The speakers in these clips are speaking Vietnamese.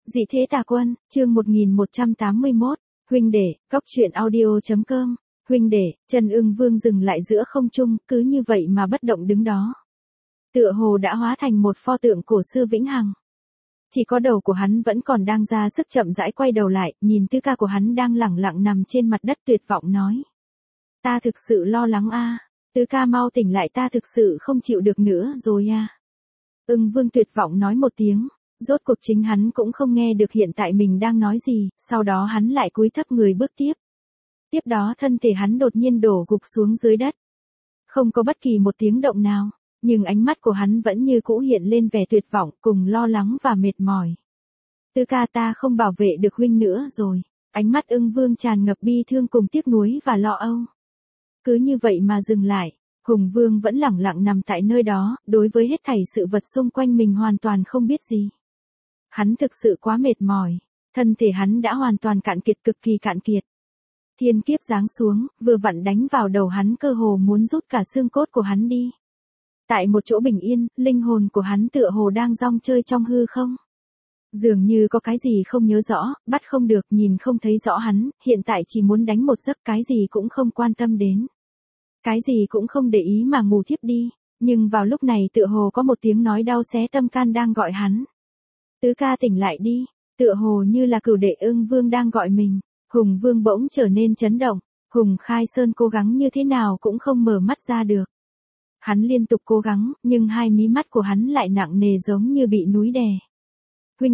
Dị thế tà quân, chương 1181, huynh đệ, góc truyện audio.com, huynh đệ, Trần Ưng Vương dừng lại giữa không trung, cứ như vậy mà bất động đứng đó. Tựa hồ đã hóa thành một pho tượng cổ xưa vĩnh hằng. Chỉ có đầu của hắn vẫn còn đang ra sức chậm rãi quay đầu lại, nhìn Tư Ca của hắn đang lẳng lặng nằm trên mặt đất tuyệt vọng nói. Ta thực sự lo lắng a, Tư Ca mau tỉnh lại, ta thực sự không chịu được nữa rồi a. Ưng Vương tuyệt vọng nói một tiếng. Rốt cuộc chính hắn cũng không nghe được hiện tại mình đang nói gì, sau đó hắn lại cúi thấp người bước tiếp. Tiếp đó thân thể hắn đột nhiên đổ gục xuống dưới đất. Không có bất kỳ một tiếng động nào, nhưng ánh mắt của hắn vẫn như cũ hiện lên vẻ tuyệt vọng cùng lo lắng và mệt mỏi. Tư Ca, ta không bảo vệ được huynh nữa rồi. Ánh mắt Ưng Vương tràn ngập bi thương cùng tiếc nuối và lo âu. Cứ như vậy mà dừng lại. Hùng Vương vẫn lẳng lặng nằm tại nơi đó, đối với hết thảy sự vật xung quanh mình hoàn toàn không biết gì. Hắn thực sự quá mệt mỏi, thân thể hắn đã hoàn toàn cạn kiệt, cực kỳ cạn kiệt. Thiên kiếp giáng xuống, vừa vặn đánh vào đầu hắn, cơ hồ muốn rút cả xương cốt của hắn đi. Tại một chỗ bình yên, linh hồn của hắn tựa hồ đang rong chơi trong hư không. Dường như có cái gì không nhớ rõ, bắt không được, nhìn không thấy rõ hắn, hiện tại chỉ muốn đánh một giấc, cái gì cũng không quan tâm đến. Cái gì cũng không để ý mà ngủ thiếp đi, nhưng vào lúc này tựa hồ có một tiếng nói đau xé tâm can đang gọi hắn. Tứ Ca, tỉnh lại đi, tựa hồ như là cửu đệ Ưng Vương đang gọi mình. Hùng Vương bỗng trở nên chấn động, Hùng Khai Sơn cố gắng như thế nào cũng không mở mắt ra được. Hắn liên tục cố gắng, nhưng hai mí mắt của hắn lại nặng nề giống như bị núi đè. Huynh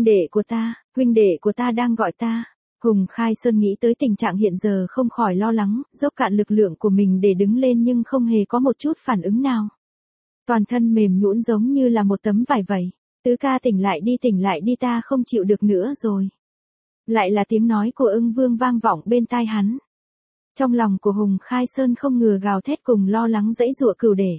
đệ của ta đang gọi ta. Hùng Khai Sơn nghĩ tới tình trạng hiện giờ không khỏi lo lắng, dốc cạn lực lượng của mình để đứng lên nhưng không hề có một chút phản ứng nào. Toàn thân mềm nhũn giống như là một tấm vải vậy. Tứ Ca, tỉnh lại đi, ta không chịu được nữa rồi. Lại là tiếng nói của Ưng Vương vang vọng bên tai hắn. Trong lòng của Hùng Khai Sơn không ngừa gào thét cùng lo lắng dãy giụa.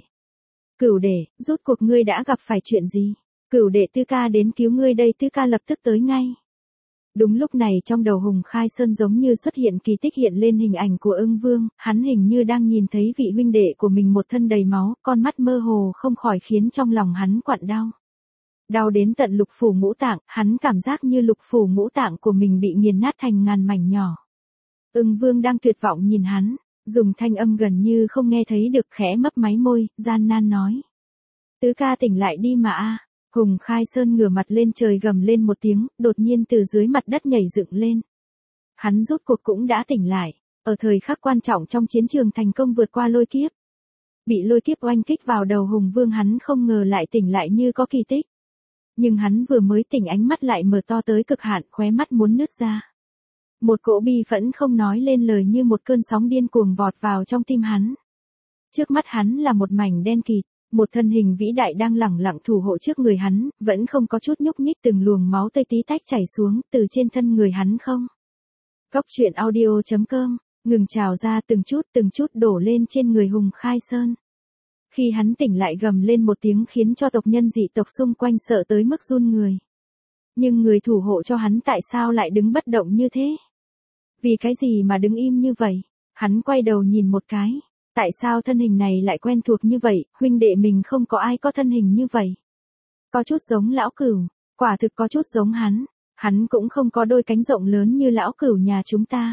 Cửu đệ, rốt cuộc ngươi đã gặp phải chuyện gì? Cửu đệ, Tư Ca đến cứu ngươi đây, Tư Ca lập tức tới ngay. Đúng lúc này trong đầu Hùng Khai Sơn giống như xuất hiện kỳ tích, hiện lên hình ảnh của Ưng Vương, hắn hình như đang nhìn thấy vị huynh đệ của mình một thân đầy máu, con mắt mơ hồ không khỏi khiến trong lòng hắn quặn đau. Đau đến tận lục phủ ngũ tạng, hắn cảm giác như lục phủ ngũ tạng của mình bị nghiền nát thành ngàn mảnh nhỏ. Ưng Vương đang tuyệt vọng nhìn hắn, dùng thanh âm gần như không nghe thấy được, khẽ mấp máy môi, gian nan nói. Tứ Ca, tỉnh lại đi mà a. Hùng Khai Sơn ngửa mặt lên trời gầm lên một tiếng, đột nhiên từ dưới mặt đất nhảy dựng lên. Hắn rốt cuộc cũng đã tỉnh lại, ở thời khắc quan trọng trong chiến trường thành công vượt qua lôi kiếp. Bị lôi kiếp oanh kích vào đầu Hùng Vương, hắn không ngờ lại tỉnh lại như có kỳ tích. Nhưng hắn vừa mới tỉnh, ánh mắt lại mở to tới cực hạn, khóe mắt muốn nứt ra. Một cỗ bi phẫn không nói lên lời như một cơn sóng điên cuồng vọt vào trong tim hắn. Trước mắt hắn là một mảnh đen kịt, một thân hình vĩ đại đang lẳng lặng thủ hộ trước người hắn, vẫn không có chút nhúc nhích, từng luồng máu tươi tí tách chảy xuống từ trên thân người hắn không. Góc truyện audio.com, ngừng trào ra từng chút đổ lên trên người Hùng Khai Sơn. Khi hắn tỉnh lại gầm lên một tiếng khiến cho tộc nhân dị tộc xung quanh sợ tới mức run người. Nhưng người thủ hộ cho hắn tại sao lại đứng bất động như thế? Vì cái gì mà đứng im như vậy? Hắn quay đầu nhìn một cái. Tại sao thân hình này lại quen thuộc như vậy? Huynh đệ mình không có ai có thân hình như vậy. Có chút giống lão Cửu, quả thực có chút giống hắn. Hắn cũng không có đôi cánh rộng lớn như lão Cửu nhà chúng ta.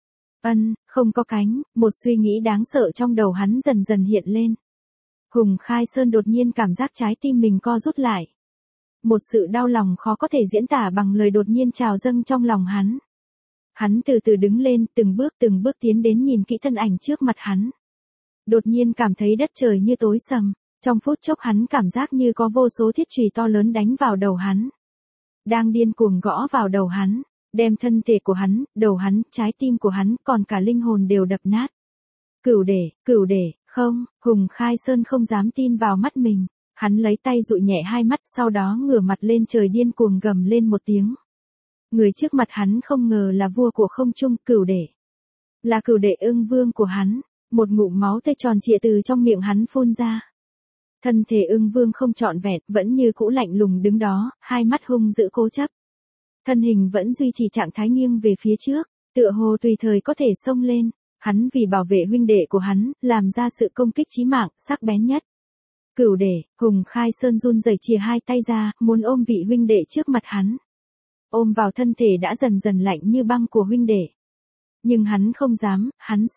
Không có cánh, một suy nghĩ đáng sợ trong đầu hắn dần dần hiện lên. Hùng Khai Sơn đột nhiên cảm giác trái tim mình co rút lại. Một sự đau lòng khó có thể diễn tả bằng lời đột nhiên trào dâng trong lòng hắn. Hắn từ từ đứng lên, từng bước tiến đến, nhìn kỹ thân ảnh trước mặt hắn. Đột nhiên cảm thấy đất trời như tối sầm, trong phút chốc hắn cảm giác như có vô số thiết chùy to lớn đánh vào đầu hắn. Đang điên cuồng gõ vào đầu hắn, đem thân thể của hắn, đầu hắn, trái tim của hắn, còn cả linh hồn đều đập nát. Cửu đệ, không, Hùng Khai Sơn không dám tin vào mắt mình. Hắn lấy tay dụi nhẹ hai mắt, sau đó ngửa mặt lên trời điên cuồng gầm lên một tiếng. Người trước mặt hắn không ngờ là vua của không trung, Cửu đệ. Là Cửu đệ Ưng Vương của hắn. Một ngụm máu tươi tròn trịa từ trong miệng hắn phun ra. Thân thể Ưng Vương không trọn vẹn, vẫn như cũ lạnh lùng đứng đó, hai mắt hung dữ cố chấp. Thân hình vẫn duy trì trạng thái nghiêng về phía trước, tựa hồ tùy thời có thể xông lên. Hắn vì bảo vệ huynh đệ của hắn, làm ra sự công kích chí mạng, sắc bén nhất. Cửu đệ, Hùng Khai Sơn run rẩy chìa hai tay ra, muốn ôm vị huynh đệ trước mặt hắn. ôm vào thân thể đã dần dần lạnh như băng của huynh đệ. Nhưng hắn không dám,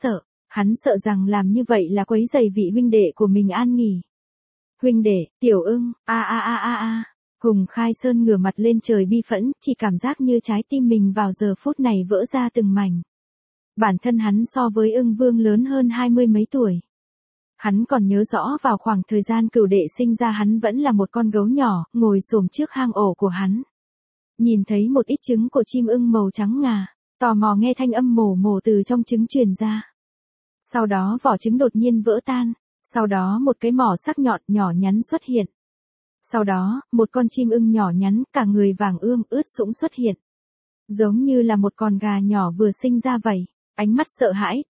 hắn sợ rằng làm như vậy là quấy rầy vị huynh đệ của mình an nghỉ. Huynh đệ, Tiểu Ưng, a. Hùng Khai Sơn ngửa mặt lên trời bi phẫn, chỉ cảm giác như trái tim mình vào giờ phút này vỡ ra từng mảnh. Bản thân hắn so với Ưng Vương lớn hơn 20 mấy tuổi. Hắn còn nhớ rõ vào khoảng thời gian Cửu đệ sinh ra hắn vẫn là một con gấu nhỏ, ngồi xổm trước hang ổ của hắn. Nhìn thấy một ít trứng của chim ưng màu trắng ngà, tò mò nghe thanh âm mổ từ trong trứng truyền ra. Sau đó vỏ trứng đột nhiên vỡ tan, sau đó một cái mỏ sắc nhọn nhỏ nhắn xuất hiện. Sau đó, một con chim ưng nhỏ nhắn, cả người vàng ươm ướt sũng xuất hiện. Giống như là một con gà nhỏ vừa sinh ra vậy, ánh mắt sợ hãi,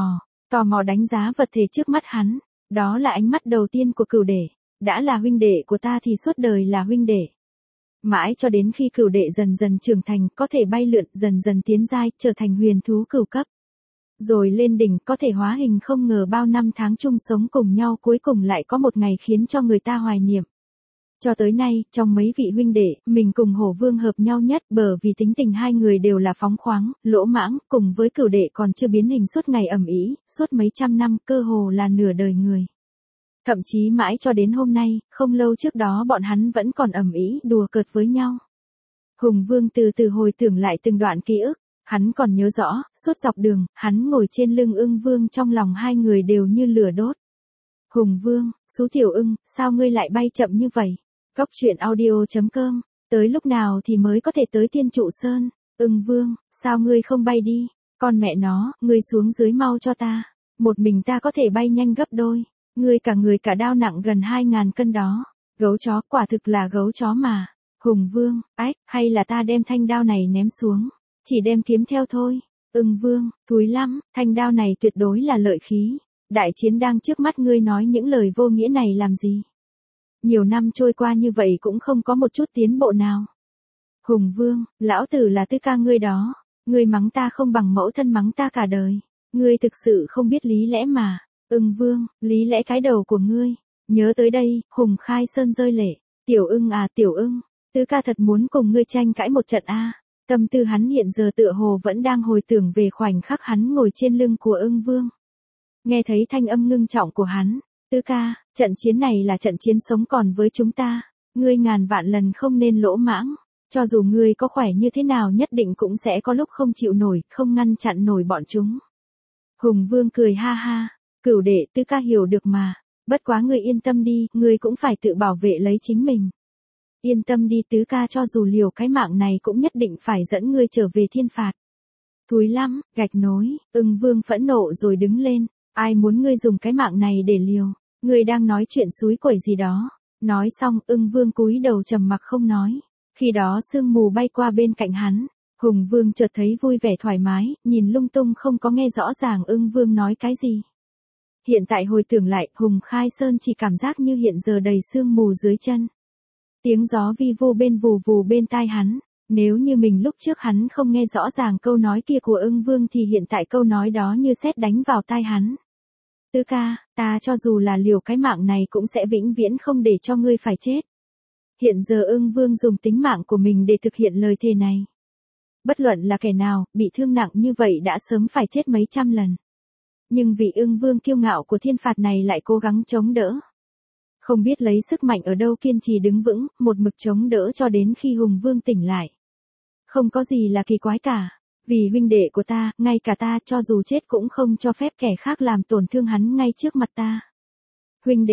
tò mò đánh giá vật thể trước mắt hắn. Đó là ánh mắt đầu tiên của Cửu đệ, đã là huynh đệ của ta thì suốt đời là huynh đệ. Mãi cho đến khi Cửu đệ dần dần trưởng thành, có thể bay lượn, dần dần tiến giai, trở thành huyền thú cửu cấp. Rồi lên đỉnh, có thể hóa hình, không ngờ bao năm tháng chung sống cùng nhau cuối cùng lại có một ngày khiến cho người ta hoài niệm. Cho tới nay, trong mấy vị huynh đệ, mình cùng Hổ Vương hợp nhau nhất bởi vì tính tình hai người đều là phóng khoáng, lỗ mãng, cùng với Cửu đệ còn chưa biến hình suốt ngày ầm ĩ, suốt mấy trăm năm, cơ hồ là nửa đời người. Thậm chí mãi cho đến hôm nay, không lâu trước đó bọn hắn vẫn còn ầm ĩ, đùa cợt với nhau. Hùng Vương từ từ hồi tưởng lại từng đoạn ký ức, hắn còn nhớ rõ, suốt dọc đường, hắn ngồi trên lưng Ưng Vương, trong lòng hai người đều như lửa đốt. Hùng Vương, Sú Tiểu Ưng, sao ngươi lại bay chậm như vậy? Góc truyện audio.com, tới lúc nào thì mới có thể tới Tiên Trụ Sơn? Ưng Vương, sao ngươi không bay đi? Con mẹ nó, ngươi xuống dưới mau cho ta. Một mình ta có thể bay nhanh gấp đôi. Ngươi cả người cả đao nặng gần 2.000 cân đó. Gấu chó, quả thực là gấu chó mà. Hùng Vương, hay là ta đem thanh đao này ném xuống. Chỉ đem kiếm theo thôi. Ưng Vương, thúi lắm, thanh đao này tuyệt đối là lợi khí. Đại chiến đang trước mắt, ngươi nói những lời vô nghĩa này làm gì? Nhiều năm trôi qua như vậy cũng không có một chút tiến bộ nào. Hùng Vương, lão tử là tư ca ngươi đó. Ngươi mắng ta không bằng mẫu thân mắng ta cả đời. Ngươi thực sự không biết lý lẽ mà. Ưng Vương, lý lẽ cái đầu của ngươi. Nhớ tới đây, Hùng Khai Sơn rơi lệ. Tiểu Ưng à, Tiểu Ưng, tư ca thật muốn cùng ngươi tranh cãi một trận a. Tâm tư hắn hiện giờ tựa hồ vẫn đang hồi tưởng về khoảnh khắc hắn ngồi trên lưng của Ưng Vương. Nghe thấy thanh âm ngưng trọng của hắn. Tư ca, trận chiến này là trận chiến sống còn với chúng ta. Ngươi ngàn vạn lần không nên lỗ mãng. Cho dù ngươi có khỏe như thế nào nhất định cũng sẽ có lúc không chịu nổi, không ngăn chặn nổi bọn chúng. Hùng Vương cười ha ha. Cửu đệ, tư ca hiểu được mà. Bất quá ngươi yên tâm đi, ngươi cũng phải tự bảo vệ lấy chính mình. Yên tâm đi tứ ca, cho dù liều cái mạng này cũng nhất định phải dẫn ngươi trở về thiên phạt. Thúi lắm, gạch nối, Ưng Vương phẫn nộ rồi đứng lên. Ai muốn ngươi dùng cái mạng này để liều? Ngươi đang nói chuyện xúi quẩy gì đó? Nói xong, Ưng Vương cúi đầu trầm mặc không nói. Khi đó sương mù bay qua bên cạnh hắn. Hùng Vương chợt thấy vui vẻ thoải mái, nhìn lung tung không có nghe rõ ràng Ưng Vương nói cái gì. Hiện tại hồi tưởng lại, Hùng Khai Sơn chỉ cảm giác như hiện giờ đầy sương mù dưới chân. Tiếng gió vi vu bên vù vù bên tai hắn. Nếu như mình lúc trước hắn không nghe rõ ràng câu nói kia của Ưng Vương thì hiện tại câu nói đó như sét đánh vào tai hắn. Tư ca, ta cho dù là liều cái mạng này cũng sẽ vĩnh viễn không để cho ngươi phải chết. Hiện giờ Ưng Vương dùng tính mạng của mình để thực hiện lời thề này. Bất luận là kẻ nào, bị thương nặng như vậy đã sớm phải chết mấy trăm lần. Nhưng vị Ưng Vương kiêu ngạo của thiên phạt này lại cố gắng chống đỡ. Không biết lấy sức mạnh ở đâu kiên trì đứng vững, một mực chống đỡ cho đến khi Hùng Vương tỉnh lại. Không có gì là kỳ quái cả. Vì huynh đệ của ta, ngay cả ta cho dù chết cũng không cho phép kẻ khác làm tổn thương hắn ngay trước mặt ta. Huynh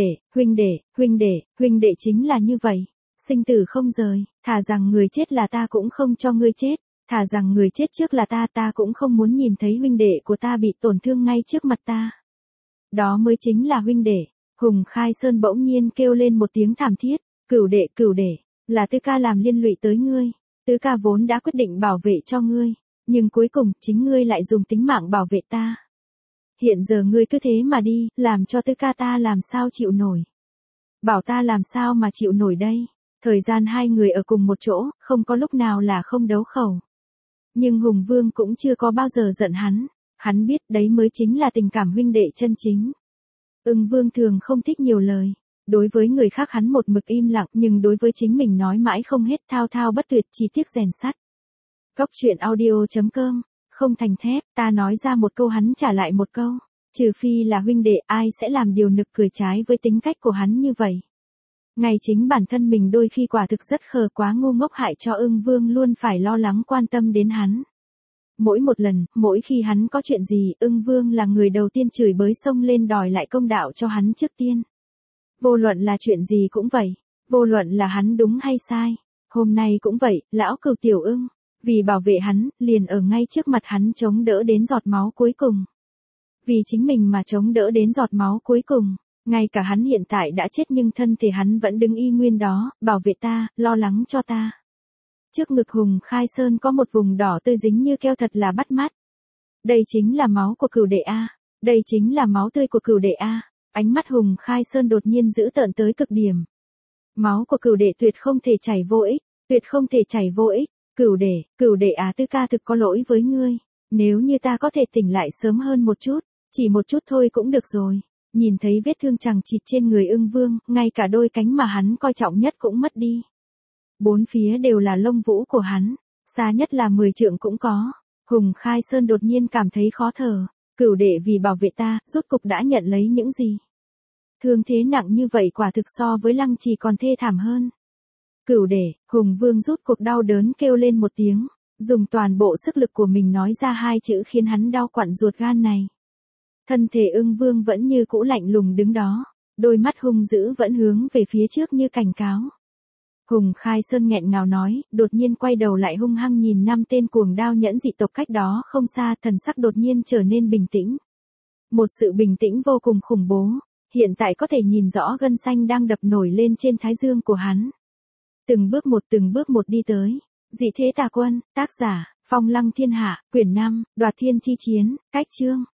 đệ chính là như vậy. Sinh tử không rời, thà rằng người chết là ta cũng không cho ngươi chết. Thà rằng người chết trước là ta cũng không muốn nhìn thấy huynh đệ của ta bị tổn thương ngay trước mặt ta. Đó mới chính là huynh đệ. Hùng Khai Sơn bỗng nhiên kêu lên một tiếng thảm thiết. Cửu đệ, là tư ca làm liên lụy tới ngươi. Tư ca vốn đã quyết định bảo vệ cho ngươi. Nhưng cuối cùng, chính ngươi lại dùng tính mạng bảo vệ ta. Hiện giờ ngươi cứ thế mà đi, làm cho tư ca ta làm sao chịu nổi. Bảo ta làm sao mà chịu nổi đây. Thời gian hai người ở cùng một chỗ, không có lúc nào là không đấu khẩu. Nhưng Hùng Vương cũng chưa có bao giờ giận hắn. Hắn biết đấy mới chính là tình cảm huynh đệ chân chính. Ưng Vương thường không thích nhiều lời. Đối với người khác hắn một mực im lặng, nhưng đối với chính mình nói mãi không hết, thao thao bất tuyệt, chỉ tiếc rèn sắt. Cốc truyện audio.com, không thành thép, ta nói ra một câu hắn trả lại một câu. Trừ phi là huynh đệ, ai sẽ làm điều nực cười trái với tính cách của hắn như vậy. Ngay chính bản thân mình đôi khi quả thực rất khờ quá ngu ngốc hại cho Ưng Vương luôn phải lo lắng quan tâm đến hắn. Mỗi một lần, mỗi khi hắn có chuyện gì, Ưng Vương là người đầu tiên chửi bới xông lên đòi lại công đạo cho hắn trước tiên. Vô luận là chuyện gì cũng vậy, vô luận là hắn đúng hay sai. Hôm nay cũng vậy, lão cừu Tiểu Ưng, vì bảo vệ hắn, liền ở ngay trước mặt hắn chống đỡ đến giọt máu cuối cùng. Vì chính mình mà chống đỡ đến giọt máu cuối cùng, ngay cả hắn hiện tại đã chết nhưng thân thể hắn vẫn đứng y nguyên đó, bảo vệ ta, lo lắng cho ta. Trước ngực Hùng Khai Sơn có một vùng đỏ tươi dính như keo thật là bắt mắt. Đây chính là máu của cừu đệ A, đây chính là máu tươi của cừu đệ A. Ánh mắt Hùng Khai Sơn đột nhiên dữ tợn tới cực điểm. Máu của cừu đệ tuyệt không thể chảy vô ích, tuyệt không thể chảy vô ích. Cửu đệ Á Tư ca thực có lỗi với ngươi. Nếu như ta có thể tỉnh lại sớm hơn một chút, chỉ một chút thôi cũng được rồi. Nhìn thấy vết thương chằng chịt trên người Ưng Vương, ngay cả đôi cánh mà hắn coi trọng nhất cũng mất đi. Bốn phía đều là lông vũ của hắn, xa nhất là 10 trượng cũng có. Hùng Khai Sơn đột nhiên cảm thấy khó thở. Cửu đệ vì bảo vệ ta, rốt cục đã nhận lấy những gì? Thương thế nặng như vậy quả thực so với Lăng Trì còn thê thảm hơn. Cửu đệ, Hùng Vương rút cuộc đau đớn kêu lên một tiếng, dùng toàn bộ sức lực của mình nói ra hai chữ khiến hắn đau quặn ruột gan này. Thân thể Ưng Vương vẫn như cũ lạnh lùng đứng đó, đôi mắt hung dữ vẫn hướng về phía trước như cảnh cáo. Hùng Khai Sơn nghẹn ngào nói, đột nhiên quay đầu lại hung hăng nhìn 5 tên cuồng đao nhẫn dị tộc cách đó không xa, thần sắc đột nhiên trở nên bình tĩnh. Một sự bình tĩnh vô cùng khủng bố, hiện tại có thể nhìn rõ gân xanh đang đập nổi lên trên thái dương của hắn. Từng bước một đi tới. Dị thế tà quân, tác giả, Phong Lăng Thiên Hạ, quyển 5, Đoạt Thiên Chi Chiến, cách chương.